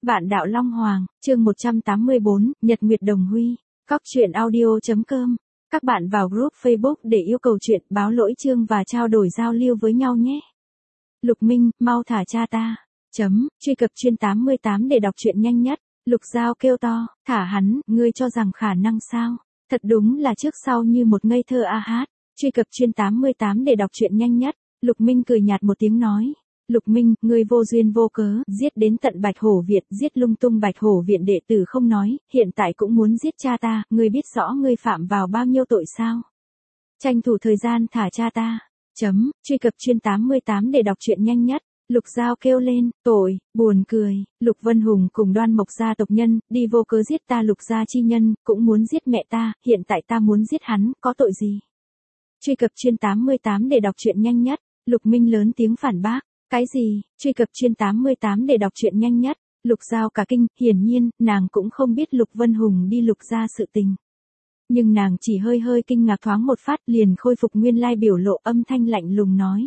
Vạn đạo Long Hoàng, chương 184, Nhật Nguyệt Đồng Huy, Cóc truyện audio.com. Các bạn vào group Facebook để yêu cầu chuyện, báo lỗi chương và trao đổi giao lưu với nhau nhé. Lục Minh, mau thả cha ta. Truy cập chuyên 88 để đọc truyện nhanh nhất. Lục Giao kêu to, thả hắn, ngươi cho rằng khả năng sao? Thật đúng là trước sau như một ngây thơ a hát. Truy cập chuyên 88 để đọc truyện nhanh nhất. Lục Minh cười nhạt một tiếng nói. Lục Minh, ngươi vô duyên vô cớ, giết đến tận Bạch Hổ Viện, giết lung tung Bạch Hổ Viện đệ tử không nói, hiện tại cũng muốn giết cha ta, ngươi biết rõ ngươi phạm vào bao nhiêu tội sao? Tranh thủ thời gian thả cha ta. Truy cập chuyên 88 để đọc truyện nhanh nhất. Lục Giao kêu lên, tội, buồn cười, Lục Vân Hùng cùng Đoan Mộc gia tộc nhân, đi vô cớ giết ta Lục gia chi nhân, cũng muốn giết mẹ ta, hiện tại ta muốn giết hắn, có tội gì? Truy cập chuyên 88 để đọc truyện nhanh nhất. Lục Minh lớn tiếng phản bác. Cái gì? Truy cập chuyên 88 để đọc truyện nhanh nhất. Lục Giao cả kinh, hiển nhiên, nàng cũng không biết Lục Vân Hùng đi Lục gia sự tình. Nhưng nàng chỉ hơi kinh ngạc thoáng một phát liền khôi phục nguyên lai biểu lộ, âm thanh lạnh lùng nói.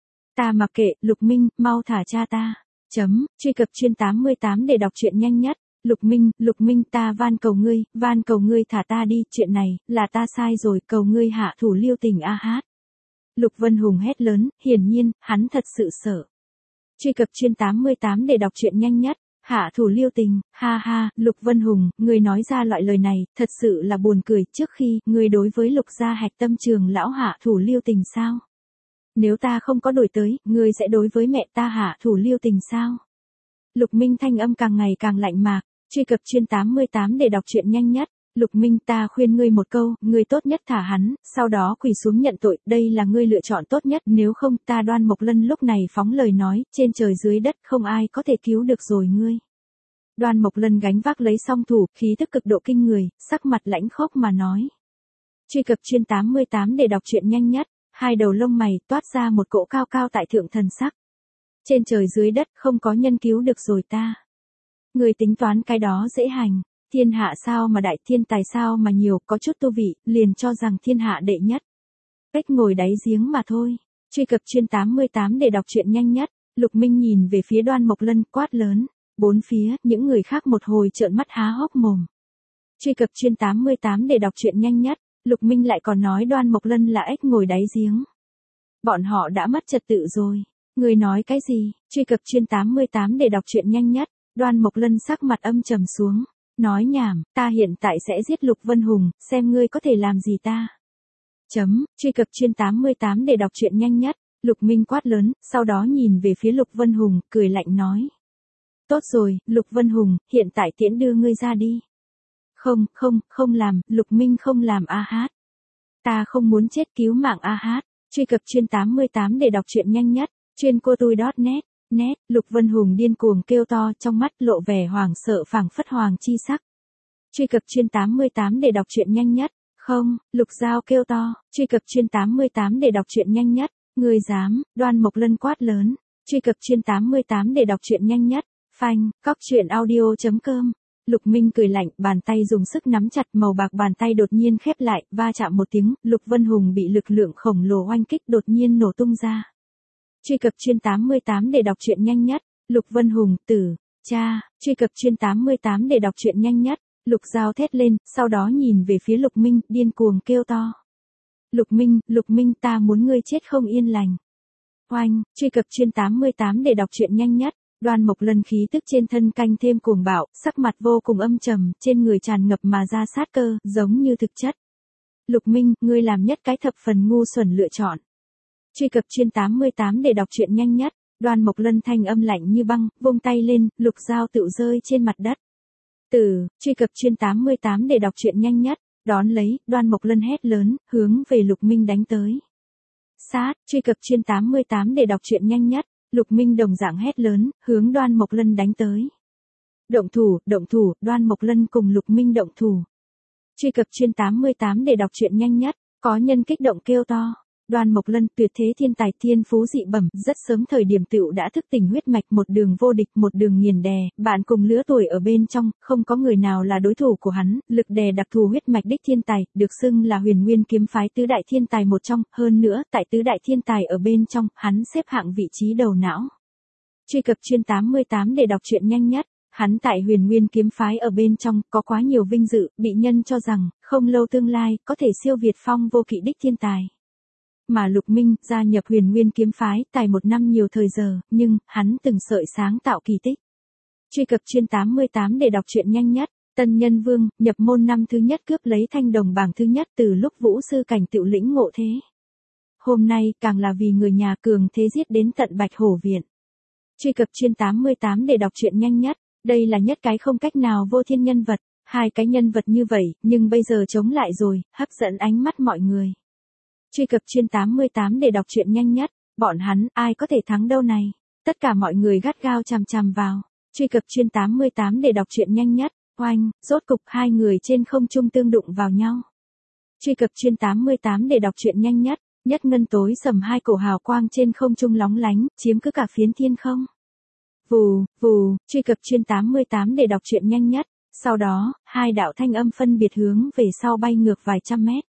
Ta mặc kệ, Lục Minh, mau thả cha ta. Truy cập chuyên 88 để đọc truyện nhanh nhất. Lục Minh ta van cầu ngươi thả ta đi, chuyện này, là ta sai rồi, cầu ngươi hạ thủ lưu tình a hát. Lục Vân Hùng hét lớn, hiển nhiên, hắn thật sự sợ. Truy cập chuyên 88 để đọc truyện nhanh nhất. Hạ thủ lưu tình, ha ha, Lục Vân Hùng, ngươi nói ra loại lời này, thật sự là buồn cười, trước khi, ngươi đối với Lục gia Hạch Tâm Trường lão hạ thủ lưu tình sao? Nếu ta không có đổi tới, ngươi sẽ đối với mẹ ta hạ thủ lưu tình sao? Lục Minh thanh âm càng ngày càng lạnh mạc. Truy cập chuyên 88 để đọc truyện nhanh nhất. Lục Minh, ta khuyên ngươi một câu, ngươi tốt nhất thả hắn, sau đó quỳ xuống nhận tội, đây là ngươi lựa chọn tốt nhất, nếu không, ta Đoan Mộc Lân lúc này phóng lời nói, trên trời dưới đất không ai có thể cứu được rồi ngươi. Đoan Mộc Lân gánh vác lấy song thủ, khí tức cực độ kinh người, sắc mặt lãnh khốc mà nói. Truy cập chuyên 88 để đọc truyện nhanh nhất. Hai đầu lông mày toát ra một cỗ cao cao tại thượng thần sắc. Trên trời dưới đất không có nhân cứu được rồi ta. Người tính toán cái đó dễ hành. Thiên hạ sao mà đại, thiên tài sao mà nhiều, có chút tu vị, liền cho rằng thiên hạ đệ nhất. Cách ngồi đáy giếng mà thôi. Truy cập chuyên 88 để đọc truyện nhanh nhất. Lục Minh nhìn về phía Đoan Mộc Lân quát lớn. Bốn phía, những người khác một hồi trợn mắt há hốc mồm. Truy cập chuyên 88 để đọc truyện nhanh nhất. Lục Minh lại còn nói Đoan Mộc Lân là ếch ngồi đáy giếng. Bọn họ đã mất trật tự rồi. Người nói cái gì? Truy cập chuyên 88 để đọc truyện nhanh nhất. Đoan Mộc Lân sắc mặt âm trầm xuống. Nói nhảm, ta hiện tại sẽ giết Lục Vân Hùng, xem ngươi có thể làm gì ta. Truy cập chuyên 88 để đọc truyện nhanh nhất. Lục Minh quát lớn, sau đó nhìn về phía Lục Vân Hùng, cười lạnh nói. Tốt rồi, Lục Vân Hùng, hiện tại tiễn đưa ngươi ra đi. Không làm, Lục Minh không làm a hát. Ta không muốn chết, cứu mạng a hát. Truy cập chuyên 88 để đọc truyện nhanh nhất. Chuyên cô tui.net. Lục Vân Hùng điên cuồng kêu to, trong mắt lộ vẻ hoảng sợ phảng phất hoàng chi sắc. Truy cập chuyên 88 để đọc truyện nhanh nhất. Không, Lục Giao kêu to, truy cập chuyên 88 để đọc truyện nhanh nhất. Ngươi dám? Đoan Mộc Lân quát lớn. Truy cập chuyên 88 để đọc truyện nhanh nhất. Phanh, Cóc truyện audio.com. Lục Minh cười lạnh, bàn tay dùng sức nắm chặt, màu bạc bàn tay đột nhiên khép lại, va chạm một tiếng, Lục Vân Hùng bị lực lượng khổng lồ oanh kích đột nhiên nổ tung ra. Truy cập chuyên 88 để đọc truyện nhanh nhất. Lục Vân Hùng, tử, cha, truy cập chuyên 88 để đọc truyện nhanh nhất. Lục Giao thét lên, sau đó nhìn về phía Lục Minh, điên cuồng kêu to. Lục Minh ta muốn ngươi chết không yên lành. Oanh, truy cập chuyên 88 để đọc truyện nhanh nhất. Đoan Mộc Lân khí tức trên thân canh thêm cuồng bạo, sắc mặt vô cùng âm trầm, trên người tràn ngập mà ra sát cơ, giống như thực chất. Lục Minh, ngươi làm nhất cái thập phần ngu xuẩn lựa chọn. Truy cập chuyên 88 để đọc truyện nhanh nhất. Đoan Mộc Lân thanh âm lạnh như băng, vung tay lên, Lục Giao tự rơi trên mặt đất. Truy cập chuyên 88 để đọc truyện nhanh nhất. Đón lấy, Đoan Mộc Lân hét lớn, hướng về Lục Minh đánh tới. Sát, truy cập chuyên 88 để đọc truyện nhanh nhất. Lục Minh đồng dạng hét lớn, hướng Đoan Mộc Lân đánh tới. Động thủ, Đoan Mộc Lân cùng Lục Minh động thủ. Truy cập chuyên 88 để đọc truyện nhanh nhất. Có nhân kích động kêu to. Đoan Mộc Lân tuyệt thế thiên tài, thiên phú dị bẩm, rất sớm thời điểm tựu đã thức tỉnh huyết mạch, một đường vô địch, một đường nghiền đè, bạn cùng lứa tuổi ở bên trong, không có người nào là đối thủ của hắn, lực đè đặc thù huyết mạch đích thiên tài, được xưng là Huyền Nguyên kiếm phái tứ đại thiên tài một trong, hơn nữa, tại tứ đại thiên tài ở bên trong, hắn xếp hạng vị trí đầu não. Truy cập chuyên 88 để đọc truyện nhanh nhất. Hắn tại Huyền Nguyên kiếm phái ở bên trong có quá nhiều vinh dự, bị nhân cho rằng không lâu tương lai có thể siêu việt Phong Vô Kỵ đích thiên tài. Mà Lục Minh gia nhập Huyền Nguyên kiếm phái tài 1 năm nhiều thời giờ, nhưng hắn từng sợi sáng tạo kỳ tích. Truy cập chuyên 88 để đọc truyện nhanh nhất. Tân Nhân Vương nhập môn năm thứ nhất cướp lấy thanh đồng bảng thứ nhất từ lúc Vũ sư cảnh tựu lĩnh ngộ thế. Hôm nay càng là vì người nhà cường thế giết đến tận Bạch Hổ viện. Truy cập chuyên 88 để đọc truyện nhanh nhất. Đây là nhất cái không cách nào vô thiên nhân vật, hai cái nhân vật như vậy, nhưng bây giờ chống lại rồi, hấp dẫn ánh mắt mọi người. Truy cập chuyên 88 để đọc truyện nhanh nhất, bọn hắn ai có thể thắng đâu này. Tất cả mọi người gắt gao chằm chằm vào. Truy cập chuyên 88 để đọc truyện nhanh nhất. Oanh, rốt cục hai người trên không trung tương đụng vào nhau. Truy cập chuyên 88 để đọc truyện nhanh nhất. Nhất ngân tối sầm hai cổ hào quang trên không trung lóng lánh, chiếm cứ cả phiến thiên không. Vù, vù, truy cập chuyên 88 để đọc truyện nhanh nhất. Sau đó, hai đạo thanh âm phân biệt hướng về sau bay ngược vài trăm mét.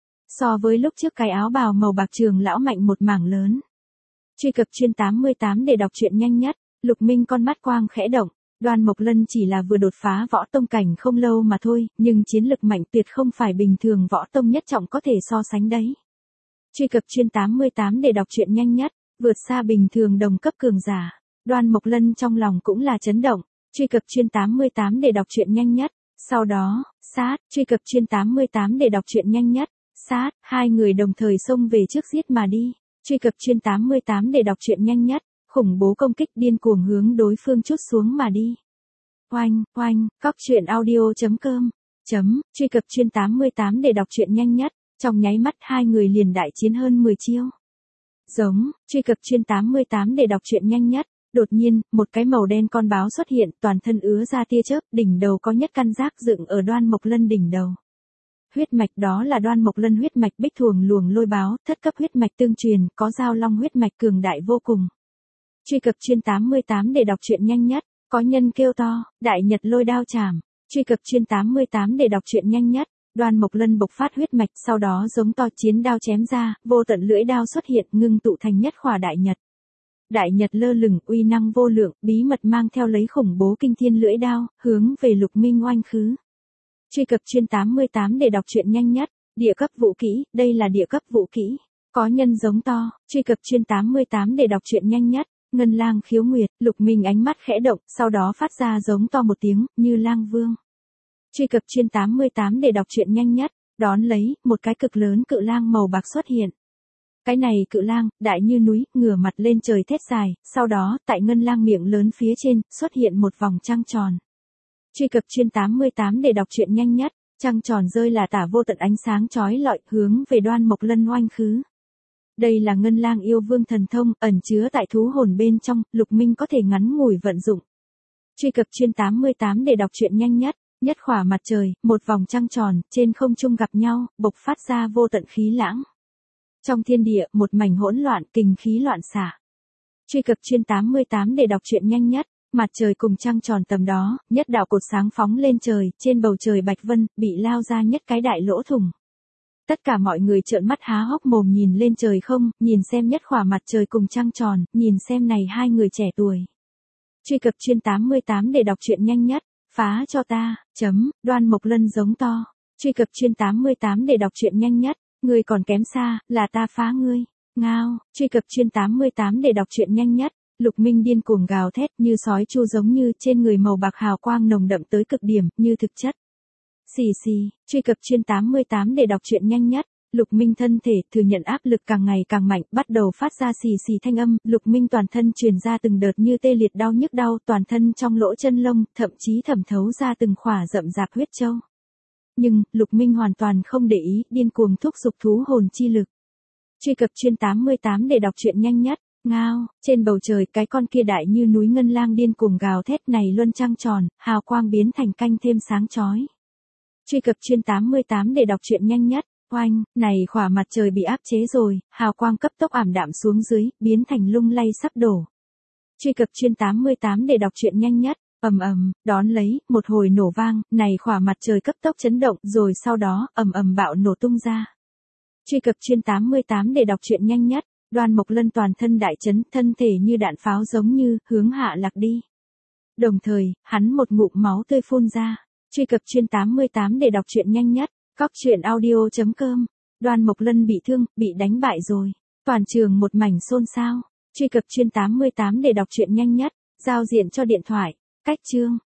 So với lúc trước cái áo bào màu bạc trường lão mạnh một mảng lớn. Truy cập chuyên 88 để đọc truyện nhanh nhất. Lục Minh con mắt quang khẽ động. Đoan Mộc Lân chỉ là vừa đột phá võ tông cảnh không lâu mà thôi, nhưng chiến lực mạnh tuyệt không phải bình thường võ tông nhất trọng có thể so sánh đấy. Truy cập chuyên 88 để đọc truyện nhanh nhất, vượt xa bình thường đồng cấp cường giả. Đoan Mộc Lân trong lòng cũng là chấn động. Truy cập chuyên 88 để đọc truyện nhanh nhất. Sau đó, sát, truy cập chuyên 88 để đọc truyện nhanh nhất. Sát, hai người đồng thời xông về trước giết mà đi. Truy cập chuyên 88 để đọc truyện nhanh nhất. Khủng bố công kích điên cuồng hướng đối phương trút xuống mà đi. Oanh, oanh, coctruyện.audio.com. Truy cập chuyên 88 để đọc truyện nhanh nhất. Trong nháy mắt hai người liền đại chiến hơn 10 chiêu. Giống, truy cập chuyên 88 để đọc truyện nhanh nhất. Đột nhiên, một cái màu đen con báo xuất hiện, toàn thân ứa ra tia chớp, đỉnh đầu có nhất căn giác dựng ở Đoan Mộc Lân đỉnh đầu. Huyết mạch đó là Đoan Mộc Lân huyết mạch bích thuồng luồng lôi báo, thất cấp huyết mạch tương truyền, có giao long huyết mạch cường đại vô cùng. Truy cập chuyên 88 để đọc truyện nhanh nhất. Có nhân kêu to, đại nhật lôi đao chảm. Truy cập chuyên 88 để đọc truyện nhanh nhất. Đoan Mộc Lân bộc phát huyết mạch, sau đó giống to chiến đao chém ra, vô tận lưỡi đao xuất hiện, ngưng tụ thành nhất khỏa đại nhật. Đại nhật lơ lửng, uy năng vô lượng, bí mật mang theo lấy khủng bố kinh thiên lưỡi đao, hướng về Lục Minh oanh khứ. Truy cập chuyên 88 để đọc truyện nhanh nhất. Địa cấp vũ kỹ, đây là địa cấp vũ kỹ. Có nhân giống to, truy cập chuyên 88 để đọc truyện nhanh nhất. Ngân lang khiếu nguyệt, Lục Minh ánh mắt khẽ động, sau đó phát ra giống to một tiếng, như lang vương. Truy cập chuyên 88 để đọc truyện nhanh nhất. Đón lấy, một cái cực lớn cự lang màu bạc xuất hiện. Cái này cự lang, đại như núi, ngửa mặt lên trời thét dài, sau đó, tại ngân lang miệng lớn phía trên, xuất hiện một vòng trăng tròn. Truy cập chuyên 88 để đọc truyện nhanh nhất. Trăng tròn rơi là tả vô tận ánh sáng chói lọi, hướng về Đoan Mộc Lân oanh khứ. Đây là ngân lang yêu vương thần thông, ẩn chứa tại thú hồn bên trong, Lục Minh có thể ngắn ngủi vận dụng. Truy cập chuyên 88 để đọc truyện nhanh nhất. Nhất khỏa mặt trời, một vòng trăng tròn, trên không trung gặp nhau, bộc phát ra vô tận khí lãng. Trong thiên địa, một mảnh hỗn loạn, kình khí loạn xạ. Truy cập chuyên 88 để đọc truyện nhanh nhất. Mặt trời cùng trăng tròn tầm đó, nhất đạo cột sáng phóng lên trời, trên bầu trời bạch vân, bị lao ra nhất cái đại lỗ thủng. Tất cả mọi người trợn mắt há hốc mồm nhìn lên trời không, nhìn xem nhất khỏa mặt trời cùng trăng tròn, nhìn xem này hai người trẻ tuổi. Truy cập chuyên 88 để đọc truyện nhanh nhất. Phá cho ta, Đoan Mộc Lân giống to. Truy cập chuyên 88 để đọc truyện nhanh nhất. Ngươi còn kém xa, là ta phá ngươi. Ngao, truy cập chuyên 88 để đọc truyện nhanh nhất. Lục Minh điên cuồng gào thét như sói chu giống như trên người màu bạc hào quang nồng đậm tới cực điểm, như thực chất. Xì xì, truy cập chuyên 88 để đọc truyện nhanh nhất. Lục Minh thân thể thừa nhận áp lực càng ngày càng mạnh, bắt đầu phát ra xì xì thanh âm, Lục Minh toàn thân truyền ra từng đợt như tê liệt đau nhức đau, toàn thân trong lỗ chân lông, thậm chí thẩm thấu ra từng khỏa rậm rạp huyết châu. Nhưng, Lục Minh hoàn toàn không để ý, điên cuồng thúc giục thú hồn chi lực. Truy cập chuyên 88 để đọc truyện nhanh nhất. Ngao, trên bầu trời cái con kia đại như núi ngân lang điên cuồng gào thét này luân trăng tròn, hào quang biến thành canh thêm sáng chói. Truy cập chuyên 88 để đọc truyện nhanh nhất. Oanh, này khỏa mặt trời bị áp chế rồi, hào quang cấp tốc ảm đạm xuống dưới, biến thành lung lay sắp đổ. Truy cập chuyên 88 để đọc truyện nhanh nhất. Ầm ầm, đón lấy, một hồi nổ vang, này khỏa mặt trời cấp tốc chấn động, rồi sau đó, ầm ầm bạo nổ tung ra. Truy cập chuyên 88 để đọc truyện nhanh nhất. Đoan Mộc Lân toàn thân đại chấn, thân thể như đạn pháo giống như, hướng hạ lạc đi. Đồng thời, hắn một ngụm máu tươi phun ra. Truy cập chuyên 88 để đọc truyện nhanh nhất. Cóc truyện audio.com. Đoan Mộc Lân bị thương, bị đánh bại rồi. Toàn trường một mảnh xôn xao. Truy cập chuyên 88 để đọc truyện nhanh nhất. Giao diện cho điện thoại. Cách chương.